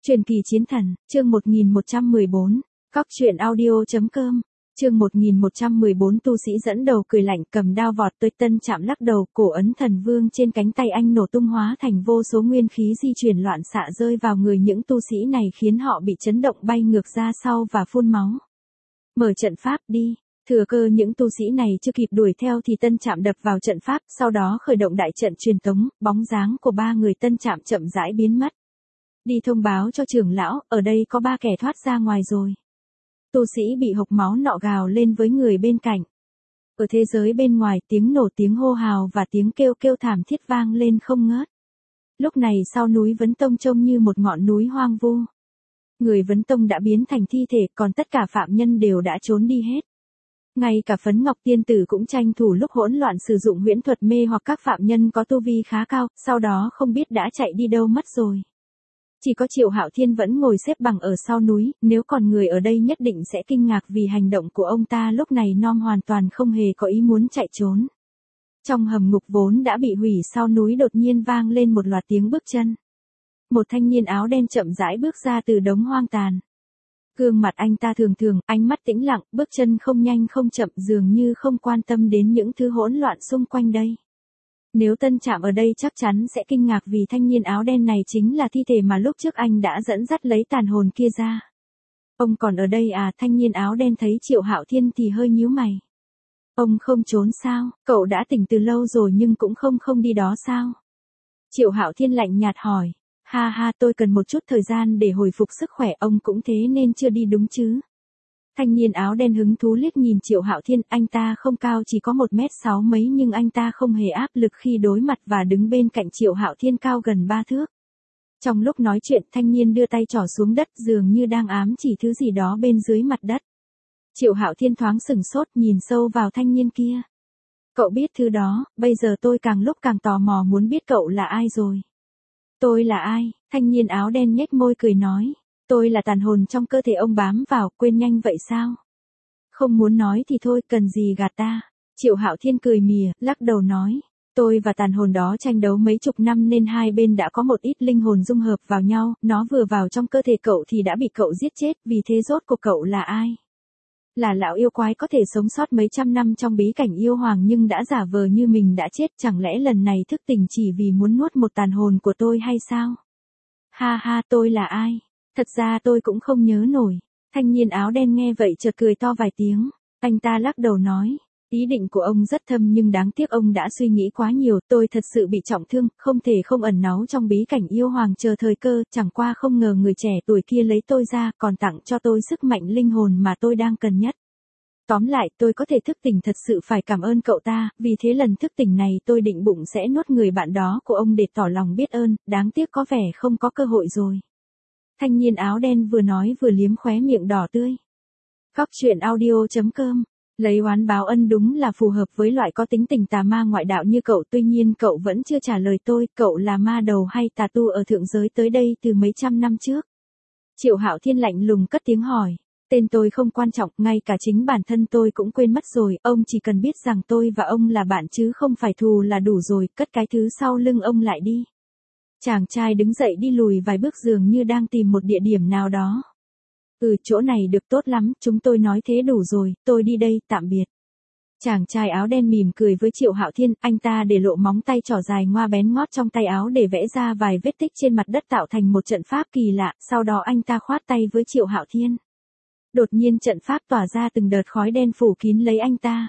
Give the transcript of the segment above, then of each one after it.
Truyền kỳ chiến thần, chương 1114, Cóc truyện audio.com, chương 1114 tu sĩ dẫn đầu cười lạnh cầm đao vọt tới Tân Trạm lắc đầu, cổ ấn thần vương trên cánh tay anh nổ tung hóa thành vô số nguyên khí di chuyển loạn xạ rơi vào người những tu sĩ này khiến họ bị chấn động bay ngược ra sau và phun máu. Mở trận pháp đi. Thừa cơ những tu sĩ này chưa kịp đuổi theo thì Tân Trạm đập vào trận pháp, sau đó khởi động đại trận truyền tống, bóng dáng của ba người Tân Trạm chậm rãi biến mất. Đi thông báo cho trưởng lão, ở đây có 3 kẻ thoát ra ngoài rồi. Tu sĩ bị hộc máu nọ gào lên với người bên cạnh. Ở thế giới bên ngoài tiếng nổ, tiếng hô hào và tiếng kêu kêu thảm thiết vang lên không ngớt. Lúc này sau núi Vấn Tông trông như một ngọn núi hoang vu. Người Vấn Tông đã biến thành thi thể, còn tất cả phạm nhân đều đã trốn đi hết. Ngay cả Phấn Ngọc Tiên Tử cũng tranh thủ lúc hỗn loạn sử dụng huyễn thuật mê hoặc các phạm nhân có tu vi khá cao, sau đó không biết đã chạy đi đâu mất rồi. Chỉ có Triệu Hạo Thiên vẫn ngồi xếp bằng ở sau núi, nếu còn người ở đây nhất định sẽ kinh ngạc vì hành động của ông ta lúc này non hoàn toàn không hề có ý muốn chạy trốn. Trong hầm ngục vốn đã bị hủy sau núi đột nhiên vang lên một loạt tiếng bước chân. Một thanh niên áo đen chậm rãi bước ra từ đống hoang tàn. Gương mặt anh ta thường thường, ánh mắt tĩnh lặng, bước chân không nhanh không chậm dường như không quan tâm đến những thứ hỗn loạn xung quanh đây. Nếu Tân Trạm ở đây chắc chắn sẽ kinh ngạc vì thanh niên áo đen này chính là thi thể mà lúc trước anh đã dẫn dắt lấy tàn hồn kia ra. Ông còn ở đây à? Thanh niên áo đen thấy Triệu Hạo Thiên thì hơi nhíu mày. Ông không trốn sao? Cậu đã tỉnh từ lâu rồi nhưng cũng không đi đó sao? Triệu Hạo Thiên lạnh nhạt hỏi. Ha ha, tôi cần một chút thời gian để hồi phục sức khỏe, ông cũng thế nên chưa đi đúng chứ? Thanh niên áo đen hứng thú liếc nhìn Triệu Hạo Thiên, anh ta không cao, chỉ có 1m6 mấy nhưng anh ta không hề áp lực khi đối mặt và đứng bên cạnh Triệu Hạo Thiên cao gần 3 thước. Trong lúc nói chuyện, thanh niên đưa tay trỏ xuống đất dường như đang ám chỉ thứ gì đó bên dưới mặt đất. Triệu Hạo Thiên thoáng sửng sốt nhìn sâu vào thanh niên kia. Cậu biết thứ đó, bây giờ tôi càng lúc càng tò mò muốn biết cậu là ai rồi. Tôi là ai? Thanh niên áo đen nhếch môi cười nói. Tôi là tàn hồn trong cơ thể ông bám vào, quên nhanh vậy sao? Không muốn nói thì thôi, cần gì gạt ta? Triệu Hạo Thiên cười mỉa, lắc đầu nói. Tôi và tàn hồn đó tranh đấu mấy chục năm nên hai bên đã có một ít linh hồn dung hợp vào nhau, nó vừa vào trong cơ thể cậu thì đã bị cậu giết chết, vì thế rốt cuộc cậu là ai? Là lão yêu quái có thể sống sót mấy trăm năm trong bí cảnh yêu hoàng nhưng đã giả vờ như mình đã chết, chẳng lẽ lần này thức tỉnh chỉ vì muốn nuốt một tàn hồn của tôi hay sao? Ha ha, tôi là ai? Thật ra tôi cũng không nhớ nổi. Thanh niên áo đen nghe vậy chợt cười to vài tiếng. Anh ta lắc đầu nói. Ý định của ông rất thâm nhưng đáng tiếc ông đã suy nghĩ quá nhiều. Tôi thật sự bị trọng thương, không thể không ẩn náu trong bí cảnh yêu hoàng chờ thời cơ. Chẳng qua không ngờ người trẻ tuổi kia lấy tôi ra còn tặng cho tôi sức mạnh linh hồn mà tôi đang cần nhất. Tóm lại tôi có thể thức tỉnh thật sự phải cảm ơn cậu ta. Vì thế lần thức tỉnh này tôi định bụng sẽ nuốt người bạn đó của ông để tỏ lòng biết ơn. Đáng tiếc có vẻ không có cơ hội rồi. Thanh niên áo đen vừa nói vừa liếm khóe miệng đỏ tươi. Cóc truyện audio.com, lấy oán báo ân đúng là phù hợp với loại có tính tình tà ma ngoại đạo như cậu. Tuy nhiên cậu vẫn chưa trả lời tôi, cậu là ma đầu hay tà tu ở thượng giới tới đây từ mấy trăm năm trước? Triệu Hạo Thiên lạnh lùng cất tiếng hỏi. Tên tôi không quan trọng, ngay cả chính bản thân tôi cũng quên mất rồi, ông chỉ cần biết rằng tôi và ông là bạn chứ không phải thù là đủ rồi, cất cái thứ sau lưng ông lại đi. Chàng trai đứng dậy đi lùi vài bước dường như đang tìm một địa điểm nào đó. Chỗ này được tốt lắm, chúng tôi nói thế đủ rồi, tôi đi đây, tạm biệt. Chàng trai áo đen mỉm cười với Triệu Hạo Thiên, anh ta để lộ móng tay trỏ dài ngoa bén ngót trong tay áo để vẽ ra vài vết tích trên mặt đất tạo thành một trận pháp kỳ lạ, sau đó anh ta khoát tay với Triệu Hạo Thiên. Đột nhiên trận pháp tỏa ra từng đợt khói đen phủ kín lấy anh ta.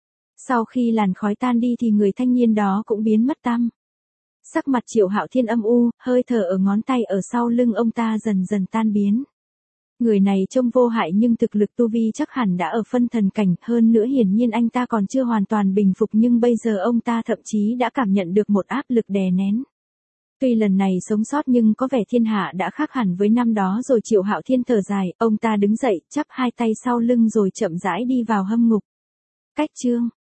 Sau khi làn khói tan đi thì người thanh niên đó cũng biến mất tăm. Sắc mặt Triệu Hạo Thiên âm u, hơi thở ở ngón tay ở sau lưng ông ta dần dần tan biến. Người này trông vô hại nhưng thực lực tu vi chắc hẳn đã ở phân thần cảnh, hơn nữa hiển nhiên anh ta còn chưa hoàn toàn bình phục nhưng bây giờ ông ta thậm chí đã cảm nhận được một áp lực đè nén. Tuy lần này sống sót nhưng có vẻ thiên hạ đã khác hẳn với năm đó rồi. Triệu Hạo Thiên thở dài, ông ta đứng dậy, chắp hai tay sau lưng rồi chậm rãi đi vào hâm ngục. Cách chương